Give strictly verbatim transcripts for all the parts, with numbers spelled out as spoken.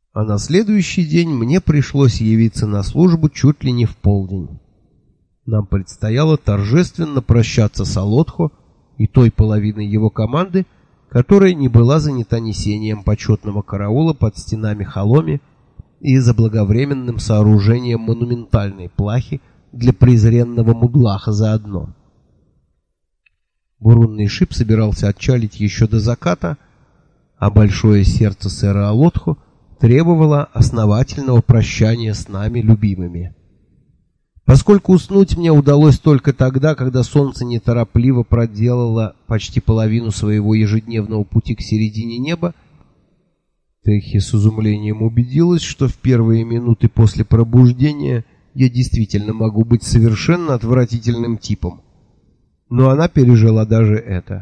А на следующий день мне пришлось явиться на службу чуть ли не в полдень. Нам предстояло торжественно прощаться с Алотхо и той половиной его команды, которая не была занята несением почетного караула под стенами Халоми и заблаговременным сооружением монументальной плахи для презренного мудлаха заодно. Бурунный шип собирался отчалить еще до заката, а большое сердце сэра Алотхо требовало основательного прощания с нами, любимыми. Поскольку уснуть мне удалось только тогда, когда солнце неторопливо проделало почти половину своего ежедневного пути к середине неба, Техи с изумлением убедилась, что в первые минуты после пробуждения я действительно могу быть совершенно отвратительным типом. Но она пережила даже это.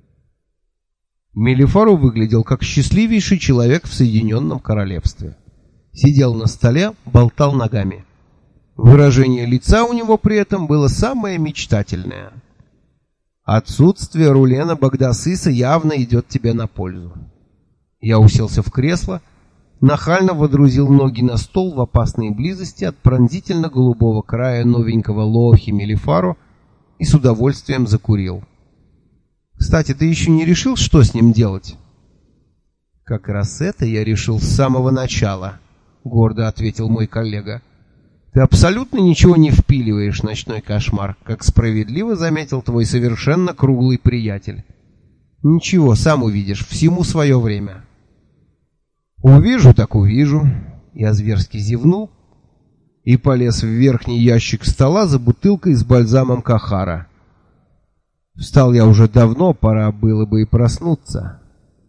Мелифаро выглядел как счастливейший человек в Соединенном Королевстве. Сидел на столе, болтал ногами. Выражение лица у него при этом было самое мечтательное. Отсутствие Рулена Багдасыса явно идет тебе на пользу. Я уселся в кресло, нахально водрузил ноги на стол в опасной близости от пронзительно-голубого края новенького Лоохи Мелифаро и с удовольствием закурил. Кстати, ты еще не решил, что с ним делать? Как раз это я решил с самого начала, гордо ответил мой коллега. Ты абсолютно ничего не впиливаешь, ночной кошмар, как справедливо заметил твой совершенно круглый приятель. Ничего, сам увидишь, всему свое время. Увижу, так увижу. Я зверски зевнул и полез в верхний ящик стола за бутылкой с бальзамом Кахара. Встал я уже давно, пора было бы и проснуться.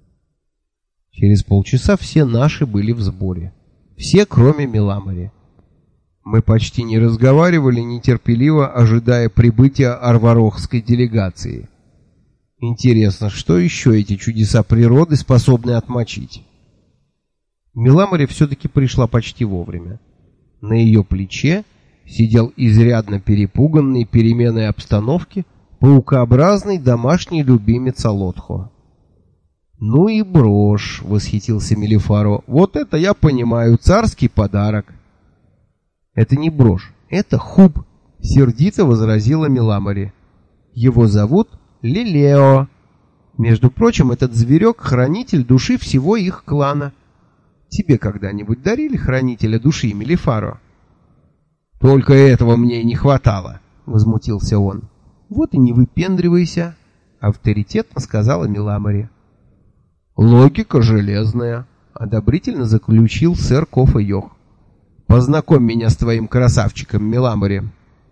Через полчаса все наши были в сборе. Все, кроме Миламари. Мы почти не разговаривали, нетерпеливо ожидая прибытия арварохской делегации. Интересно, что еще эти чудеса природы способны отмочить? Миламари все-таки пришла почти вовремя. На ее плече сидел изрядно перепуганный переменой обстановки паукообразный домашний любимец Алотхо. «Ну и брошь!» — восхитился Мелифаро. «Вот это я понимаю, царский подарок!» «Это не брошь, это хуб!» — сердито возразила Миламари. «Его зовут Лилео. Между прочим, этот зверек — хранитель души всего их клана. Тебе когда-нибудь дарили хранителя души, Мелифаро?» «Только этого мне и не хватало!» — возмутился он. «Вот и не выпендривайся!» — авторитетно сказала Миламари. «Логика железная!» — одобрительно заключил сэр Кофа-Йох. «Познакомь меня с твоим красавчиком, Миламари».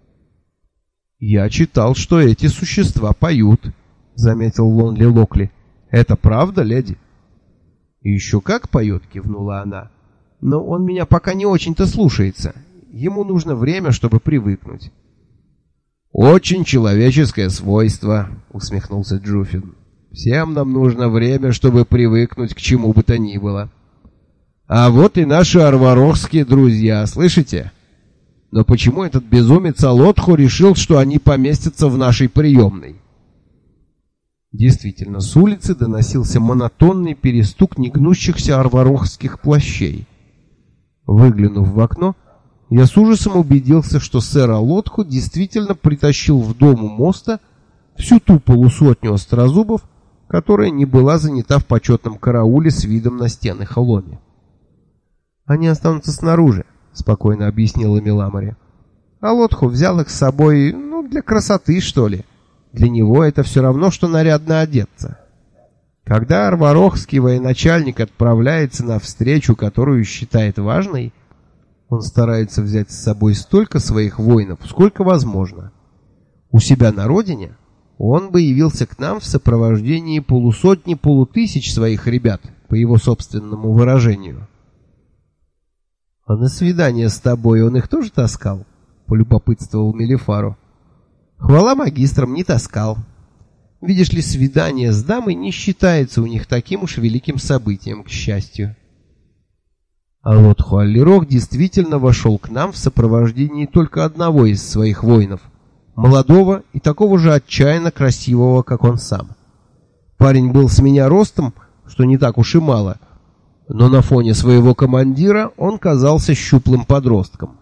«Я читал, что эти существа поют», — заметил Лонли Локли. «Это правда, леди?» «Еще как поет», — кивнула она. «Но он меня пока не очень-то слушается. Ему нужно время, чтобы привыкнуть». «Очень человеческое свойство», — усмехнулся Джуфин. «Всем нам нужно время, чтобы привыкнуть к чему бы то ни было. А вот и наши арварохские друзья, слышите? Но почему этот безумец Алотхо решил, что они поместятся в нашей приемной?» Действительно, с улицы доносился монотонный перестук негнущихся арварохских плащей. Выглянув в окно, я с ужасом убедился, что сэр Алотхо действительно притащил в дом у моста всю ту полусотню острозубов, которая не была занята в почетном карауле с видом на стены Халоми. «Они останутся снаружи», — спокойно объяснила Миламари. «Алотхо взял их с собой, ну, для красоты, что ли. Для него это все равно, что нарядно одеться. Когда арварохский военачальник отправляется на встречу, которую считает важной, он старается взять с собой столько своих воинов, сколько возможно. У себя на родине он бы явился к нам в сопровождении полусотни-полутысяч своих ребят, по его собственному выражению». «А на свидание с тобой он их тоже таскал?» — полюбопытствовал Мелифаро. «Хвала магистрам, не таскал. Видишь ли, свидание с дамой не считается у них таким уж великим событием, к счастью». Алотхо Аллирох действительно вошел к нам в сопровождении только одного из своих воинов, молодого и такого же отчаянно красивого, как он сам. Парень был с меня ростом, что не так уж и мало. но на фоне своего командира он казался щуплым подростком.